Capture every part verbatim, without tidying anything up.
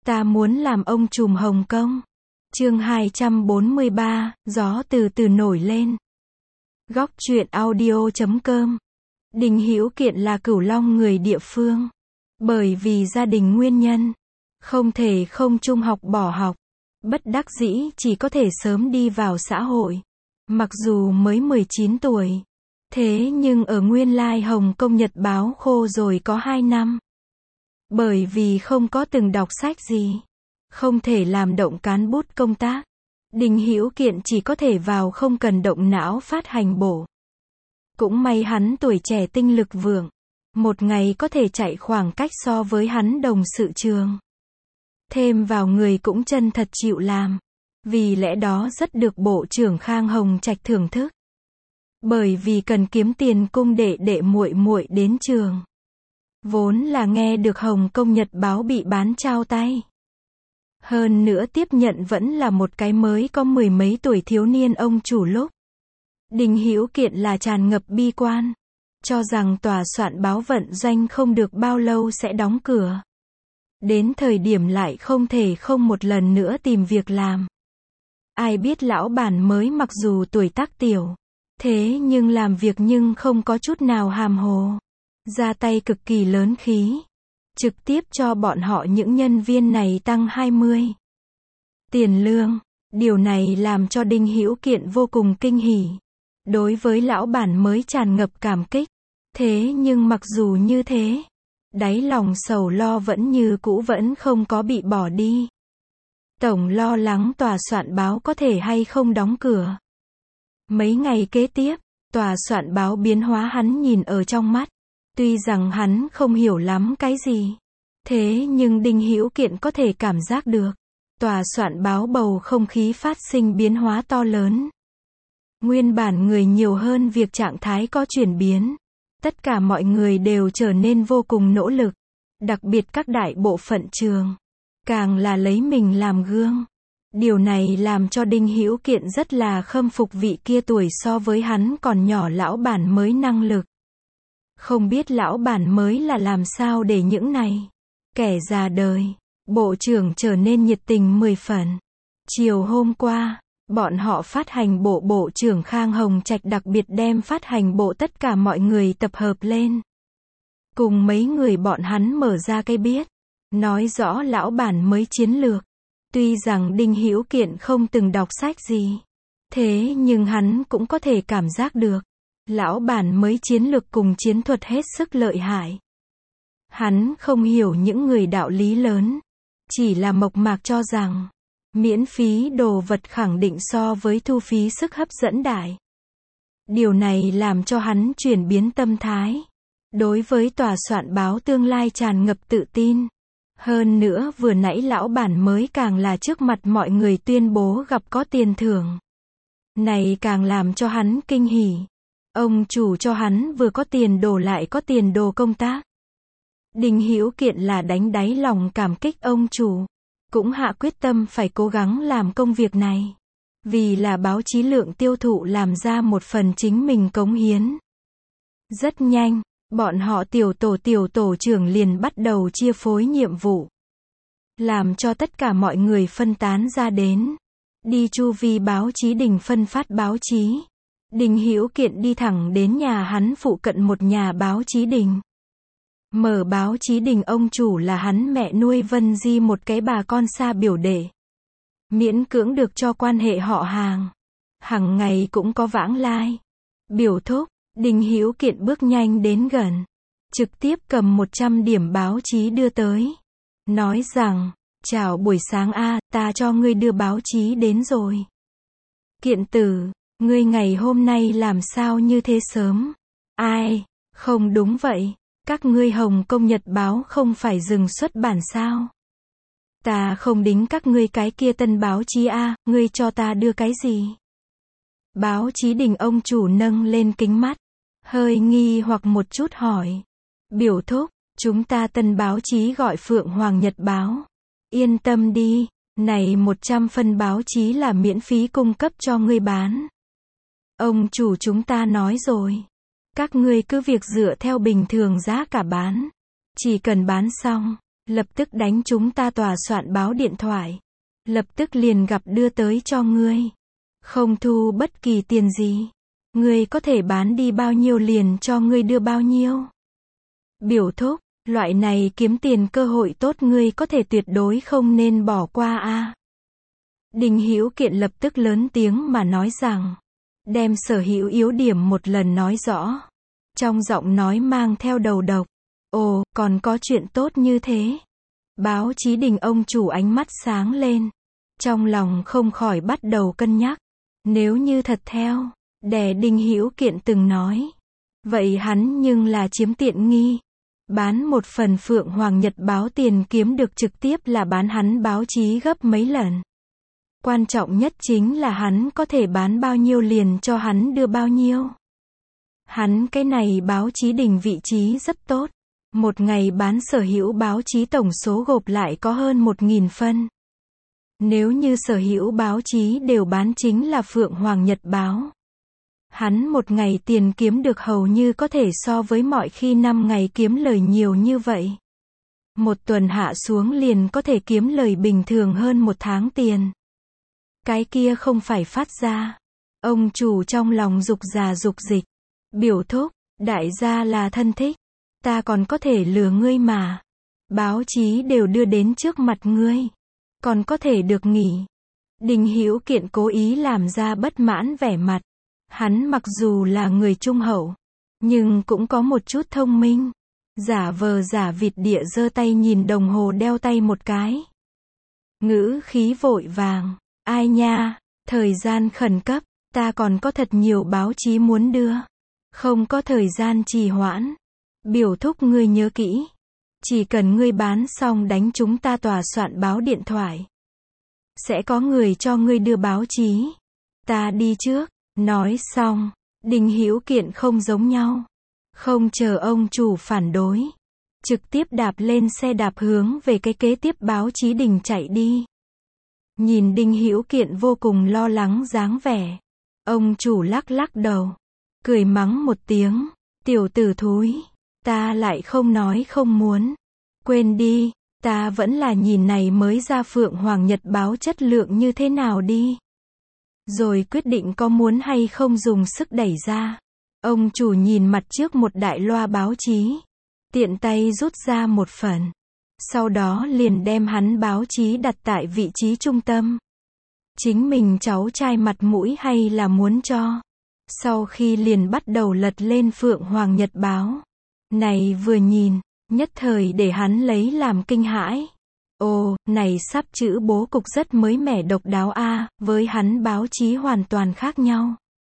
Ta muốn làm ông trùm Hồng Kông. Chương hai trăm bốn mươi ba, gió từ từ nổi lên. Góc truyện audio chấm com. Đình Hữu Kiện là Cửu Long người địa phương. Bởi vì gia đình nguyên nhân, không thể không trung học bỏ học. Bất đắc dĩ chỉ có thể sớm đi vào xã hội. Mặc dù mới mười chín tuổi. Thế nhưng ở nguyên lai Hồng Kông Nhật báo khô rồi có hai năm. Bởi vì không có từng đọc sách gì, không thể làm động cán bút công tác, Đình Hữu Kiện chỉ có thể vào không cần động não phát hành bộ. Cũng may hắn tuổi trẻ tinh lực vượng, một ngày có thể chạy khoảng cách so với hắn đồng sự trường. Thêm vào người cũng chân thật chịu làm, vì lẽ đó rất được Bộ trưởng Khang Hồng Trạch thưởng thức. Bởi vì cần kiếm tiền cung đệ đệ muội muội đến trường. Vốn là nghe được Hồng Kông Nhật báo bị bán trao tay. Hơn nữa tiếp nhận vẫn là một cái mới có mười mấy tuổi thiếu niên ông chủ lúc. Đình Hữu Kiện là tràn ngập bi quan, cho rằng tòa soạn báo vận doanh không được bao lâu sẽ đóng cửa. Đến thời điểm lại không thể không một lần nữa tìm việc làm. Ai biết lão bản mới mặc dù tuổi tác tiểu, thế nhưng làm việc nhưng không có chút nào hàm hồ. Ra tay cực kỳ lớn khí. Trực tiếp cho bọn họ những nhân viên này tăng hai mươi tiền lương. Điều này làm cho Đình Hữu Kiện vô cùng kinh hỉ. Đối với lão bản mới tràn ngập cảm kích. Thế nhưng mặc dù như thế, đáy lòng sầu lo vẫn như cũ vẫn không có bị bỏ đi. Tổng lo lắng tòa soạn báo có thể hay không đóng cửa. Mấy ngày kế tiếp, tòa soạn báo biến hóa hắn nhìn ở trong mắt. Tuy rằng hắn không hiểu lắm cái gì, thế nhưng Đình Hữu Kiện có thể cảm giác được. Tòa soạn báo bầu không khí phát sinh biến hóa to lớn. Nguyên bản người nhiều hơn việc trạng thái có chuyển biến. Tất cả mọi người đều trở nên vô cùng nỗ lực. Đặc biệt các đại bộ phận trường. Càng là lấy mình làm gương. Điều này làm cho Đình Hữu Kiện rất là khâm phục vị kia tuổi so với hắn còn nhỏ lão bản mới năng lực. Không biết lão bản mới là làm sao để những này kẻ già đời. Bộ trưởng trở nên nhiệt tình mười phần. Chiều hôm qua, bọn họ phát hành bộ Bộ trưởng Khang Hồng Trạch đặc biệt đem phát hành bộ tất cả mọi người tập hợp lên. Cùng mấy người bọn hắn mở ra cái biết. Nói rõ lão bản mới chiến lược. Tuy rằng Đình Hữu Kiện không từng đọc sách gì. Thế nhưng hắn cũng có thể cảm giác được. Lão bản mới chiến lược cùng chiến thuật hết sức lợi hại. Hắn không hiểu những người đạo lý lớn. Chỉ là mộc mạc cho rằng, miễn phí đồ vật khẳng định so với thu phí sức hấp dẫn đại. Điều này làm cho hắn chuyển biến tâm thái. Đối với tòa soạn báo tương lai tràn ngập tự tin. Hơn nữa vừa nãy lão bản mới càng là trước mặt mọi người tuyên bố gặp có tiền thưởng. Này càng làm cho hắn kinh hỉ. Ông chủ cho hắn vừa có tiền đồ lại có tiền đồ công tác. Đình Hữu Kiện là đánh đáy lòng cảm kích ông chủ. Cũng hạ quyết tâm phải cố gắng làm công việc này. Vì là báo chí lượng tiêu thụ làm ra một phần chính mình cống hiến. Rất nhanh, bọn họ tiểu tổ tiểu tổ trưởng liền bắt đầu chia phối nhiệm vụ. Làm cho tất cả mọi người phân tán ra đến. Đi chu vi báo chí Đình phân phát báo chí. Đình Hữu Kiện đi thẳng đến nhà hắn phụ cận một nhà báo chí Đình. Mở báo chí Đình ông chủ là hắn mẹ nuôi Vân Di một cái bà con xa biểu đệ. Miễn cưỡng được cho quan hệ họ hàng. Hằng ngày cũng có vãng lai. Biểu thúc, Đình Hữu Kiện bước nhanh đến gần. Trực tiếp cầm một trăm điểm báo chí đưa tới. Nói rằng, chào buổi sáng a, ta cho ngươi đưa báo chí đến rồi. Kiện tử. Ngươi ngày hôm nay làm sao như thế sớm? Ai? Không đúng vậy. Các ngươi Hồng Kông Nhật báo không phải dừng xuất bản sao? Ta không đính các ngươi cái kia tân báo chí a, à, ngươi cho ta đưa cái gì? Báo chí Đình ông chủ nâng lên kính mắt. Hơi nghi hoặc một chút hỏi. Biểu thúc, chúng ta tân báo chí gọi Phượng Hoàng Nhật báo. Yên tâm đi, này một trăm phân báo chí là miễn phí cung cấp cho ngươi bán. Ông chủ chúng ta nói rồi. Các ngươi cứ việc dựa theo bình thường giá cả bán. Chỉ cần bán xong, Lập tức đánh chúng ta tòa soạn báo điện thoại. Lập tức liền gặp đưa tới cho ngươi. Không thu bất kỳ tiền gì. Ngươi có thể bán đi bao nhiêu liền cho ngươi đưa bao nhiêu. Biểu thúc, loại này kiếm tiền cơ hội tốt ngươi có thể tuyệt đối không nên bỏ qua a. Đinh Hữu Kiện lập tức lớn tiếng mà nói rằng, đem sở hữu yếu điểm một lần nói rõ. Trong giọng nói mang theo đầu độc. Ồ, còn có chuyện tốt như thế. Báo chí Đình ông chủ ánh mắt sáng lên. Trong lòng không khỏi bắt đầu cân nhắc. Nếu như thật theo, đè Đinh Hữu Kiện từng nói. Vậy hắn nhưng là chiếm tiện nghi. Bán một phần Phượng Hoàng Nhật báo tiền kiếm được trực tiếp là bán hắn báo chí gấp mấy lần. Quan trọng nhất chính là hắn có thể bán bao nhiêu liền cho hắn đưa bao nhiêu. Hắn cái này báo chí Đình vị trí rất tốt. Một ngày bán sở hữu báo chí tổng số gộp lại có hơn một nghìn phân. Nếu như sở hữu báo chí đều bán chính là Phượng Hoàng Nhật báo. Hắn một ngày tiền kiếm được hầu như có thể so với mọi khi năm ngày kiếm lời nhiều như vậy. Một tuần hạ xuống liền có thể kiếm lời bình thường hơn một tháng tiền. Cái kia không phải phát ra. Ông chủ trong lòng dục già dục dịch. Biểu thúc, đại gia là thân thích. Ta còn có thể lừa ngươi mà. Báo chí đều đưa đến trước mặt ngươi. Còn có thể được nghỉ. Đinh Hữu Kiện cố ý làm ra bất mãn vẻ mặt. Hắn mặc dù là người trung hậu, nhưng cũng có một chút thông minh. Giả vờ giả vịt địa giơ tay nhìn đồng hồ đeo tay một cái. Ngữ khí vội vàng. Ai nha, thời gian khẩn cấp, ta còn có thật nhiều báo chí muốn đưa. Không có thời gian trì hoãn. Biểu thúc ngươi nhớ kỹ. Chỉ cần ngươi bán xong đánh chúng ta tòa soạn báo điện thoại. Sẽ có người cho ngươi đưa báo chí. Ta đi trước. Nói xong, Đinh Hữu Kiện không giống nhau. Không chờ ông chủ phản đối. Trực tiếp đạp lên xe đạp hướng về cái kế tiếp báo chí Đình chạy đi. Nhìn Đinh Hữu Kiện vô cùng lo lắng dáng vẻ. Ông chủ lắc lắc đầu. Cười mắng một tiếng. Tiểu tử thúi. Ta lại không nói không muốn. Quên đi. Ta vẫn là nhìn này mới ra Phượng Hoàng Nhật báo chất lượng như thế nào đi. Rồi quyết định có muốn hay không dùng sức đẩy ra. Ông chủ nhìn mặt trước một đại loa báo chí. Tiện tay rút ra một phần. Sau đó liền đem hắn báo chí đặt tại vị trí trung tâm. Chính mình cháu trai mặt mũi hay là muốn cho. Sau khi liền bắt đầu lật lên Phượng Hoàng Nhật báo. Này vừa nhìn, nhất thời để hắn lấy làm kinh hãi. Ồ, này sắp chữ bố cục rất mới mẻ độc đáo a, với hắn báo chí hoàn toàn khác nhau.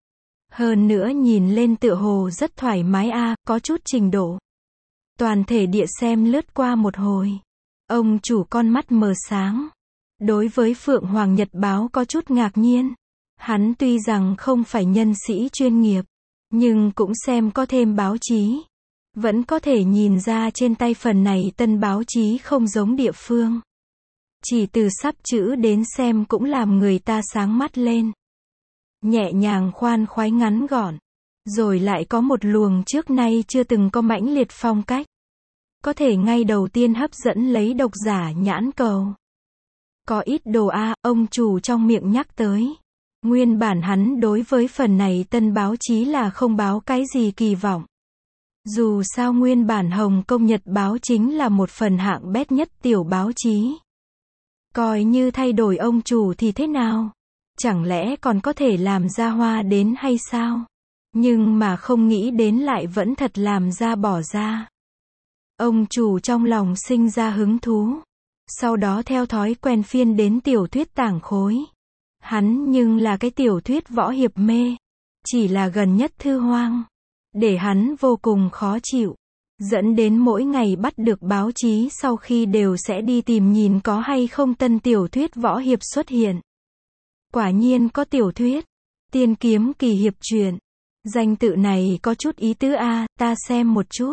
Hơn nữa nhìn lên tựa hồ rất thoải mái a, có chút trình độ. Toàn thể địa xem lướt qua một hồi. Ông chủ con mắt mờ sáng. Đối với Phượng Hoàng Nhật báo có chút ngạc nhiên. Hắn tuy rằng không phải nhân sĩ chuyên nghiệp, nhưng cũng xem có thêm báo chí. Vẫn có thể nhìn ra trên tay phần này tân báo chí không giống địa phương. Chỉ từ sắp chữ đến xem cũng làm người ta sáng mắt lên. Nhẹ nhàng khoan khoái ngắn gọn. Rồi lại có một luồng trước nay chưa từng có mãnh liệt phong cách. Có thể ngay đầu tiên hấp dẫn lấy độc giả nhãn cầu. Có ít đồ a, ông chủ trong miệng nhắc tới. Nguyên bản hắn đối với phần này tân báo chí là không báo cái gì kỳ vọng. Dù sao nguyên bản Hồng Kông Nhật báo chính là một phần hạng bét nhất tiểu báo chí. Coi như thay đổi ông chủ thì thế nào? Chẳng lẽ còn có thể làm ra hoa đến hay sao? Nhưng mà không nghĩ đến lại vẫn thật làm ra bỏ ra. Ông chủ trong lòng sinh ra hứng thú. Sau đó theo thói quen phiên đến tiểu thuyết tảng khối. Hắn nhưng là cái tiểu thuyết võ hiệp mê. Chỉ là gần nhất thư hoang. Để hắn vô cùng khó chịu. Dẫn đến mỗi ngày bắt được báo chí sau khi đều sẽ đi tìm nhìn có hay không tân tiểu thuyết võ hiệp xuất hiện. Quả nhiên có tiểu thuyết. Tiên kiếm kỳ hiệp truyện. Danh tự này có chút ý tứ a, ta xem một chút.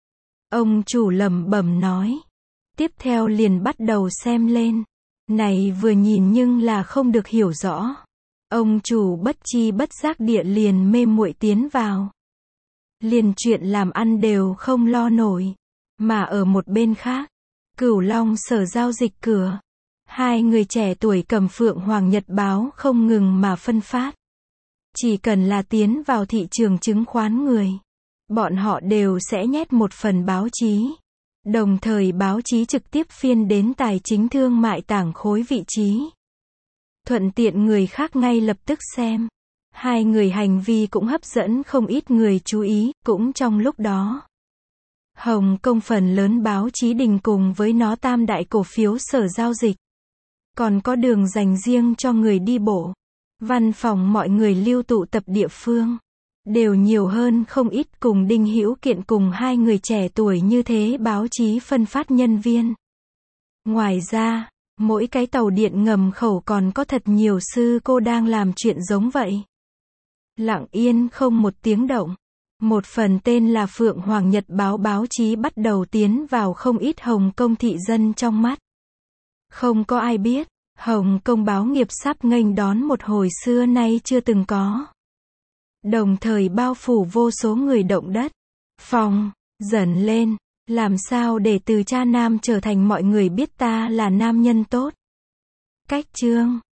Ông chủ lẩm bẩm nói. Tiếp theo liền bắt đầu xem lên. Này vừa nhìn nhưng là không được hiểu rõ. Ông chủ bất chi bất giác địa liền mê muội tiến vào. Liền chuyện làm ăn đều không lo nổi. Mà ở một bên khác, Cửu Long Sở Giao Dịch cửa. Hai người trẻ tuổi cầm Phượng Hoàng Nhật báo không ngừng mà phân phát. Chỉ cần là tiến vào thị trường chứng khoán người, bọn họ đều sẽ nhét một phần báo chí. Đồng thời báo chí trực tiếp phiên đến tài chính thương mại tảng khối vị trí. Thuận tiện người khác ngay lập tức xem. Hai người hành vi cũng hấp dẫn không ít người chú ý, cũng trong lúc đó. Hồng Kông phần lớn báo chí đình cùng với nó tam đại cổ phiếu Sở Giao Dịch. Còn có đường dành riêng cho người đi bộ. Văn phòng mọi người lưu tụ tập địa phương. Đều nhiều hơn không ít cùng Đinh Hữu Kiện cùng hai người trẻ tuổi như thế báo chí phân phát nhân viên. Ngoài ra, mỗi cái tàu điện ngầm khẩu còn có thật nhiều sư cô đang làm chuyện giống vậy. Lặng yên không một tiếng động. Một phần tên là Phượng Hoàng Nhật báo báo chí bắt đầu tiến vào không ít Hồng Kông thị dân trong mắt. Không có ai biết, Hồng Kông báo nghiệp sắp nghênh đón một hồi xưa nay chưa từng có. Đồng thời bao phủ vô số người động đất. Phòng, dần lên, làm sao để từ cha nam trở thành mọi người biết ta là nam nhân tốt. Cách chương